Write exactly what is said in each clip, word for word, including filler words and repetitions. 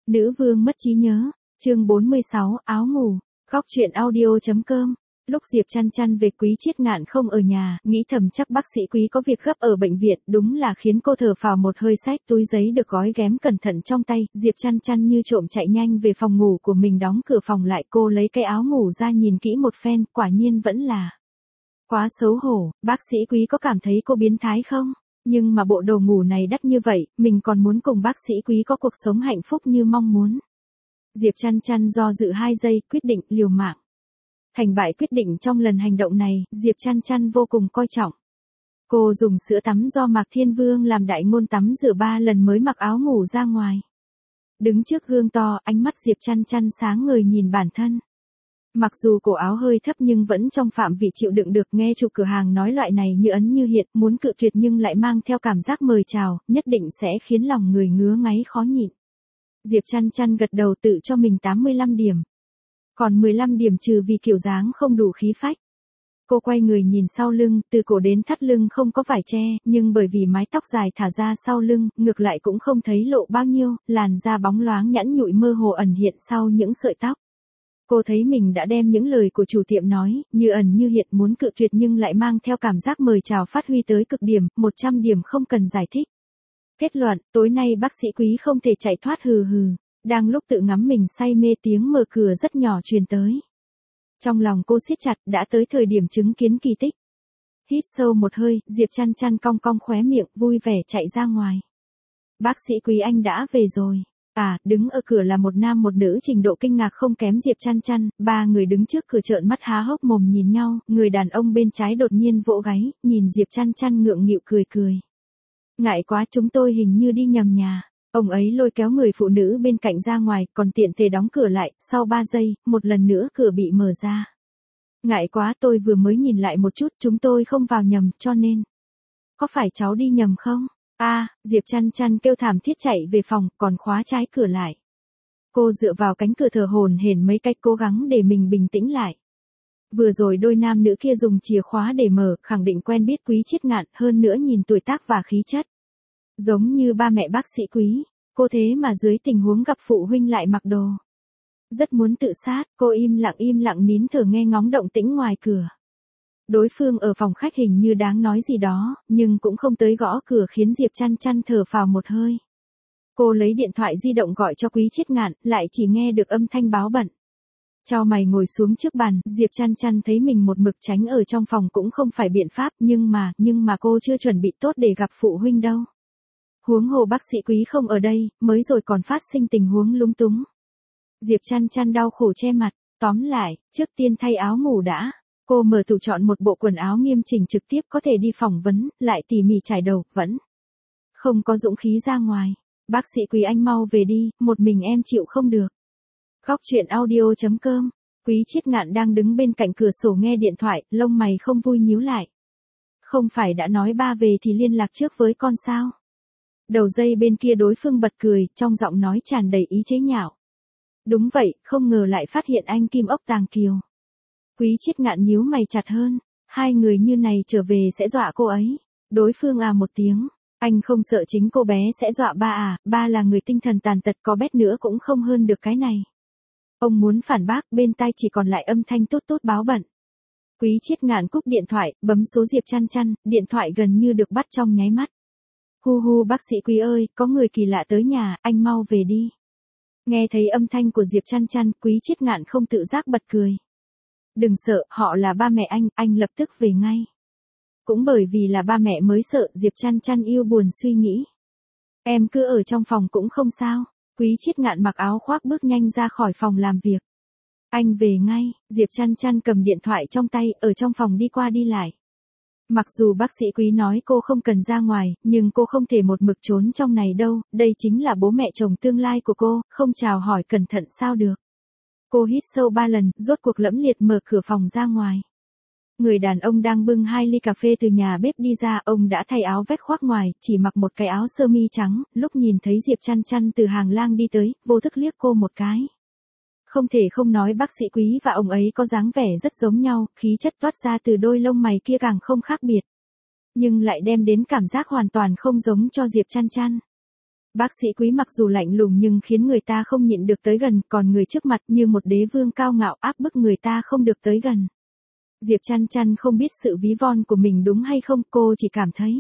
Nữ vương mất trí nhớ, chương bốn mươi sáu, áo ngủ, góc truyện audio.com. Lúc Diệp Chăn Chăn về Quý Chiết Ngạn không ở nhà, nghĩ thầm chắc bác sĩ Quý có việc gấp ở bệnh viện, đúng là khiến cô thở phào một hơi. Xách túi giấy được gói ghém cẩn thận trong tay, Diệp Chăn Chăn như trộm chạy nhanh về phòng ngủ của mình, đóng cửa phòng lại. Cô lấy cái áo ngủ ra nhìn kỹ một phen, quả nhiên vẫn là quá xấu hổ. Bác sĩ Quý có cảm thấy cô biến thái không? Nhưng mà bộ đồ ngủ này đắt như vậy, mình còn muốn cùng bác sĩ Quý có cuộc sống hạnh phúc như mong muốn. Diệp Chăn Chăn do dự hai giây, quyết định liều mạng. Thành bại quyết định trong lần hành động này, Diệp Chăn Chăn vô cùng coi trọng. Cô dùng sữa tắm do Mạc Thiên Vương làm đại ngôn tắm rửa ba lần mới mặc áo ngủ ra ngoài. Đứng trước gương to, ánh mắt Diệp Chăn Chăn sáng ngời nhìn bản thân. Mặc dù cổ áo hơi thấp nhưng vẫn trong phạm vị chịu đựng được. Nghe chủ cửa hàng nói loại này như ấn như hiện, muốn cự tuyệt nhưng lại mang theo cảm giác mời chào, nhất định sẽ khiến lòng người ngứa ngáy khó nhịn. Diệp Chăn Chăn gật đầu tự cho mình tám mươi lăm điểm. Còn mười lăm điểm trừ vì kiểu dáng không đủ khí phách. Cô quay người nhìn sau lưng, từ cổ đến thắt lưng không có vải che, nhưng bởi vì mái tóc dài thả ra sau lưng, ngược lại cũng không thấy lộ bao nhiêu, làn da bóng loáng nhẵn nhụi mơ hồ ẩn hiện sau những sợi tóc. Cô thấy mình đã đem những lời của chủ tiệm nói, như ẩn như hiện, muốn cự tuyệt nhưng lại mang theo cảm giác mời chào phát huy tới cực điểm, một trăm điểm không cần giải thích. Kết luận, tối nay bác sĩ Quý không thể chạy thoát. Hừ hừ. Đang lúc tự ngắm mình say mê, tiếng mở cửa rất nhỏ truyền tới. Trong lòng cô siết chặt, đã tới thời điểm chứng kiến kỳ tích. Hít sâu một hơi, Diệp Chăn Chăn cong cong khóe miệng, vui vẻ chạy ra ngoài. Bác sĩ Quý anh đã về rồi. À, đứng ở cửa là một nam một nữ trình độ kinh ngạc không kém Diệp Chăn Chăn, ba người đứng trước cửa trợn mắt há hốc mồm nhìn nhau, người đàn ông bên trái đột nhiên vỗ gáy, nhìn Diệp Chăn Chăn ngượng nghịu cười cười. Ngại quá, chúng tôi hình như đi nhầm nhà. Ông ấy lôi kéo người phụ nữ bên cạnh ra ngoài, còn tiện thể đóng cửa lại, sau ba giây, một lần nữa cửa bị mở ra. Ngại quá, tôi vừa mới nhìn lại một chút, chúng tôi không vào nhầm, cho nên. Có phải cháu đi nhầm không? A, à, Diệp Chăn Chăn kêu thảm thiết chạy về phòng, còn khóa trái cửa lại. Cô dựa vào cánh cửa thở hổn hển mấy cách, cố gắng để mình bình tĩnh lại. Vừa rồi đôi nam nữ kia dùng chìa khóa để mở, khẳng định quen biết Quý Chiết Ngạn, hơn nữa nhìn tuổi tác và khí chất. Giống như ba mẹ bác sĩ Quý, cô thế mà dưới tình huống gặp phụ huynh lại mặc đồ. Rất muốn tự sát, cô im lặng im lặng nín thở nghe ngóng động tĩnh ngoài cửa. Đối phương ở phòng khách hình như đáng nói gì đó, nhưng cũng không tới gõ cửa khiến Diệp Chăn Chăn thở phào một hơi. Cô lấy điện thoại di động gọi cho Quý Chiết Ngạn, lại chỉ nghe được âm thanh báo bận. Chau mày ngồi xuống trước bàn, Diệp Chăn Chăn thấy mình một mực tránh ở trong phòng cũng không phải biện pháp, nhưng mà, nhưng mà cô chưa chuẩn bị tốt để gặp phụ huynh đâu. Huống hồ bác sĩ Quý không ở đây, mới rồi còn phát sinh tình huống lúng túng. Diệp Chăn Chăn đau khổ che mặt, tóm lại, trước tiên thay áo ngủ đã. Cô mở tủ chọn một bộ quần áo nghiêm chỉnh trực tiếp có thể đi phỏng vấn, lại tỉ mỉ trải đầu, vẫn không có dũng khí ra ngoài. Bác sĩ Quý anh mau về đi, một mình em chịu không được. Góc truyện audio.com. Quý Chiết Ngạn đang đứng bên cạnh cửa sổ nghe điện thoại, lông mày không vui nhíu lại. Không phải đã nói ba về thì liên lạc trước với con sao? Đầu dây bên kia đối phương bật cười, trong giọng nói tràn đầy ý chế nhạo. Đúng vậy, không ngờ lại phát hiện anh Kim Ốc Tàng Kiều. Quý Chiết Ngạn nhíu mày chặt hơn, hai người như này trở về sẽ dọa cô ấy. Đối phương à một tiếng, anh không sợ chính cô bé sẽ dọa ba à, ba là người tinh thần tàn tật, có bét nữa cũng không hơn được cái này. Ông muốn phản bác, bên tai chỉ còn lại âm thanh tốt tốt báo bận. Quý Chiết Ngạn cúp điện thoại, bấm số Diệp Chăn Chăn, điện thoại gần như được bắt trong nháy mắt. Hu hu bác sĩ Quý ơi, có người kỳ lạ tới nhà, anh mau về đi. Nghe thấy âm thanh của Diệp Chăn Chăn, Quý Chiết Ngạn không tự giác bật cười. Đừng sợ, họ là ba mẹ anh, anh lập tức về ngay. Cũng bởi vì là ba mẹ mới sợ, Diệp Chăn Chăn yêu buồn suy nghĩ. Em cứ ở trong phòng cũng không sao. Quý Chiết Ngạn mặc áo khoác bước nhanh ra khỏi phòng làm việc. Anh về ngay, Diệp Chăn Chăn cầm điện thoại trong tay, ở trong phòng đi qua đi lại. Mặc dù bác sĩ Quý nói cô không cần ra ngoài, nhưng cô không thể một mực trốn trong này đâu, đây chính là bố mẹ chồng tương lai của cô, không chào hỏi cẩn thận sao được. Cô hít sâu ba lần, rốt cuộc lẫm liệt mở cửa phòng ra ngoài. Người đàn ông đang bưng hai ly cà phê từ nhà bếp đi ra, ông đã thay áo vest khoác ngoài, chỉ mặc một cái áo sơ mi trắng, lúc nhìn thấy Diệp Chăn Chăn từ hàng lang đi tới, vô thức liếc cô một cái. Không thể không nói bác sĩ Quý và ông ấy có dáng vẻ rất giống nhau, khí chất toát ra từ đôi lông mày kia càng không khác biệt. Nhưng lại đem đến cảm giác hoàn toàn không giống cho Diệp Chăn Chăn. Bác sĩ Quý mặc dù lạnh lùng nhưng khiến người ta không nhịn được tới gần, còn người trước mặt như một đế vương cao ngạo áp bức người ta không được tới gần. Diệp Chăn Chăn không biết sự ví von của mình đúng hay không, cô chỉ cảm thấy.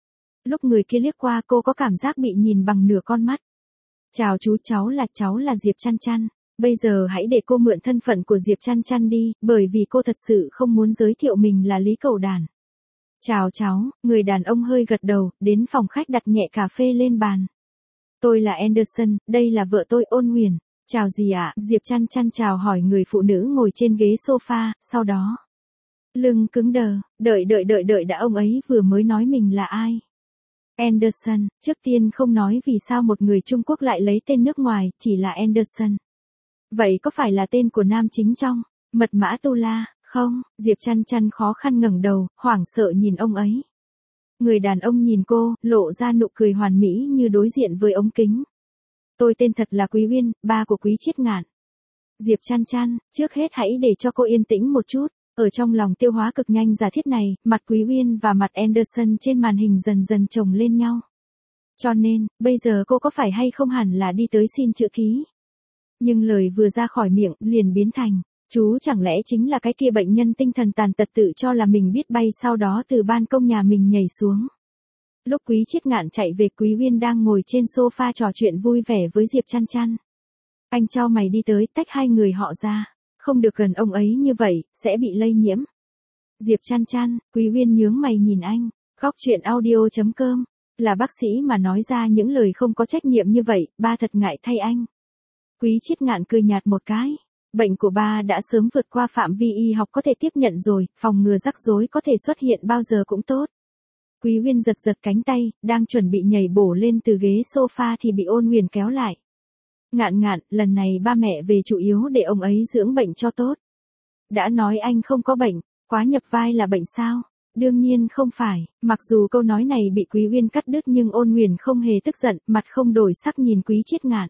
Lúc người kia liếc qua cô có cảm giác bị nhìn bằng nửa con mắt. Chào chú, cháu là cháu là Diệp Chăn Chăn. Bây giờ hãy để cô mượn thân phận của Diệp Chăn Chăn đi, bởi vì cô thật sự không muốn giới thiệu mình là Lý Cầu Đàn. Chào cháu, người đàn ông hơi gật đầu, đến phòng khách đặt nhẹ cà phê lên bàn. Tôi là Anderson, đây là vợ tôi Ôn Huyền. Chào gì ạ? Diệp Chăn Chăn chào hỏi người phụ nữ ngồi trên ghế sofa, sau đó. Lưng cứng đờ, đợi đợi đợi đợi đã ông ấy vừa mới nói mình là ai. Anderson, trước tiên không nói vì sao một người Trung Quốc lại lấy tên nước ngoài, chỉ là Anderson. Vậy có phải là tên của nam chính trong Mật mã Tu La, không? Diệp Chăn Chăn khó khăn ngẩng đầu, hoảng sợ nhìn ông ấy. Người đàn ông nhìn cô, lộ ra nụ cười hoàn mỹ như đối diện với ống kính. Tôi tên thật là Quý Uyên, ba của Quý Chiết Ngạn. Diệp Chăn Chăn, trước hết hãy để cho cô yên tĩnh một chút. Ở trong lòng tiêu hóa cực nhanh giả thiết này, mặt Quý Uyên và mặt Anderson trên màn hình dần dần chồng lên nhau. Cho nên, bây giờ cô có phải hay không hẳn là đi tới xin chữ ký. Nhưng lời vừa ra khỏi miệng, liền biến thành, chú chẳng lẽ chính là cái kia bệnh nhân tinh thần tàn tật tự cho là mình biết bay sau đó từ ban công nhà mình nhảy xuống. Lúc Quý Chiết Ngạn chạy về, Quý Uyên đang ngồi trên sofa trò chuyện vui vẻ với Diệp Chăn Chăn. Anh cho mày đi tới tách hai người họ ra. Không được gần ông ấy như vậy, sẽ bị lây nhiễm. Diệp Chăn Chăn, Quý Uyên nhướng mày nhìn anh. Góc chuyện audio chấm com. Là bác sĩ mà nói ra những lời không có trách nhiệm như vậy, ba thật ngại thay anh. Quý Chiết Ngạn cười nhạt một cái. Bệnh của ba đã sớm vượt qua phạm vi y học có thể tiếp nhận rồi, phòng ngừa rắc rối có thể xuất hiện bao giờ cũng tốt. Quý Uyên giật giật cánh tay, đang chuẩn bị nhảy bổ lên từ ghế sofa thì bị Ôn Huyền kéo lại. Ngạn Ngạn, lần này ba mẹ về chủ yếu để ông ấy dưỡng bệnh cho tốt. Đã nói anh không có bệnh, quá nhập vai là bệnh sao? Đương nhiên không phải, mặc dù câu nói này bị Quý Uyên cắt đứt nhưng Ôn Huyền không hề tức giận, mặt không đổi sắc nhìn Quý Chiết Ngạn.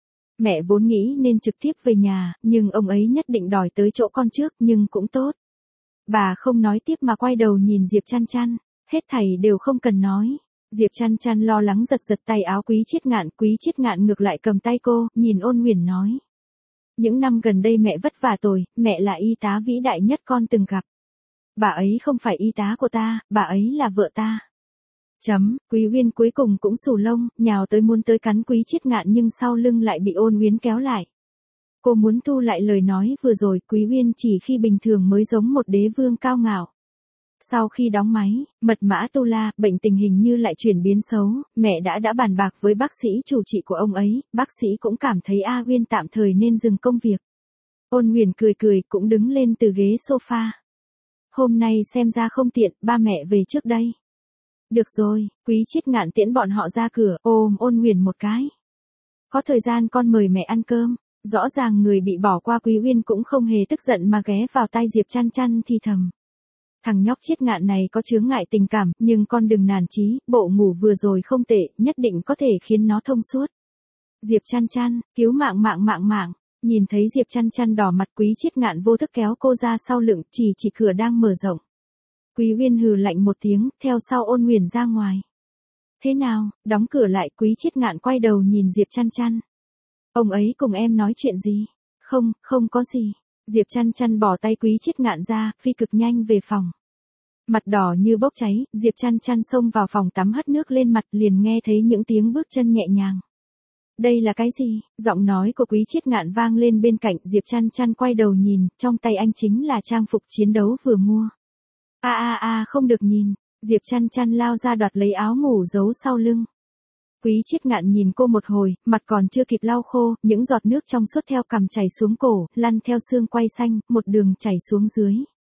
Mẹ vốn nghĩ nên trực tiếp về nhà, nhưng ông ấy nhất định đòi tới chỗ con trước, nhưng cũng tốt. Bà không nói tiếp mà quay đầu nhìn Diệp Chăn Chăn, hết thảy đều không cần nói. Diệp Chăn Chăn lo lắng giật giật tay áo Quý Chiết Ngạn, Quý Chiết Ngạn ngược lại cầm tay cô, nhìn Ôn Huyền nói. Những năm gần đây mẹ vất vả rồi, mẹ là y tá vĩ đại nhất con từng gặp. Bà ấy không phải y tá của ta, bà ấy là vợ ta. Chấm, Quý Uyên cuối cùng cũng xù lông, nhào tới muốn tới cắn Quý Chiết Ngạn nhưng sau lưng lại bị Ôn Huyền kéo lại. Cô muốn thu lại lời nói vừa rồi, Quý Uyên chỉ khi bình thường mới giống một đế vương cao ngạo. Sau khi đóng máy, Mật mã Tu La, bệnh tình hình như lại chuyển biến xấu, mẹ đã đã bàn bạc với bác sĩ chủ trị của ông ấy, bác sĩ cũng cảm thấy A Uyên tạm thời nên dừng công việc. Ôn Huyền cười cười cũng đứng lên từ ghế sofa. Hôm nay xem ra không tiện, ba mẹ về trước đây. Được rồi, Quý Chiết Ngạn tiễn bọn họ ra cửa, ôm Ôn Huyền một cái. Có thời gian con mời mẹ ăn cơm. Rõ ràng người bị bỏ qua Quý Uyên cũng không hề tức giận mà ghé vào tai Diệp Chăn Chăn thì thầm. Thằng nhóc Chiết Ngạn này có chướng ngại tình cảm, nhưng con đừng nản chí, bộ ngủ vừa rồi không tệ, nhất định có thể khiến nó thông suốt. Diệp Chăn Chăn, cứu mạng mạng mạng mạng, nhìn thấy Diệp Chăn Chăn đỏ mặt Quý Chiết Ngạn vô thức kéo cô ra sau lưng, chỉ chỉ cửa đang mở rộng. Quý Uyên hừ lạnh một tiếng, theo sau Ôn Huyền ra ngoài. Thế nào, đóng cửa lại, Quý Chiết Ngạn quay đầu nhìn Diệp Chăn Chăn. Ông ấy cùng em nói chuyện gì? Không, không có gì. Diệp Chăn Chăn bỏ tay Quý Chiết Ngạn ra, phi cực nhanh về phòng. Mặt đỏ như bốc cháy, Diệp Chăn Chăn xông vào phòng tắm hất nước lên mặt liền nghe thấy những tiếng bước chân nhẹ nhàng. Đây là cái gì? Giọng nói của Quý Chiết Ngạn vang lên bên cạnh, Diệp Chăn Chăn quay đầu nhìn, trong tay anh chính là trang phục chiến đấu vừa mua. A a a không được nhìn, Diệp Chăn Chăn lao ra đoạt lấy áo ngủ giấu sau lưng. Quý Chiết Ngạn nhìn cô một hồi, mặt còn chưa kịp lau khô, những giọt nước trong suốt theo cằm chảy xuống cổ, lăn theo xương quai xanh, một đường chảy xuống dưới.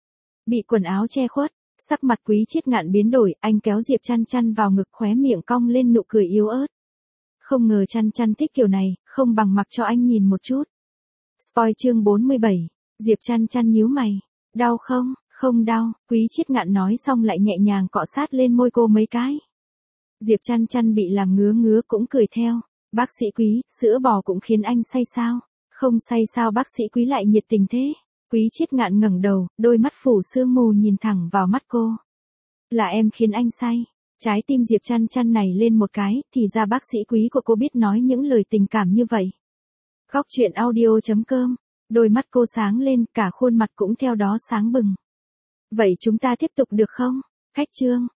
Bị quần áo che khuất, sắc mặt Quý Chiết Ngạn biến đổi, anh kéo Diệp Chăn Chăn vào ngực, khóe miệng cong lên nụ cười yếu ớt. Không ngờ Chăn Chăn thích kiểu này, không bằng mặc cho anh nhìn một chút. Spoil chương bốn mươi bảy, Diệp Chăn Chăn nhíu mày. Đau không? Không đau, Quý Chiết Ngạn nói xong lại nhẹ nhàng cọ sát lên môi cô mấy cái. Diệp Chăn Chăn bị làm ngứa ngứa cũng cười theo. Bác sĩ Quý, sữa bò cũng khiến anh say sao? Không say sao bác sĩ Quý lại nhiệt tình thế? Quý Chiết Ngạn ngẩng đầu, đôi mắt phủ sương mù nhìn thẳng vào mắt cô. Là em khiến anh say. Trái tim Diệp Chăn Chăn này lên một cái, thì ra bác sĩ quý của cô biết nói những lời tình cảm như vậy. Góc truyện audio chấm com, đôi mắt cô sáng lên, cả khuôn mặt cũng theo đó sáng bừng. Vậy chúng ta tiếp tục được không? Khách chương.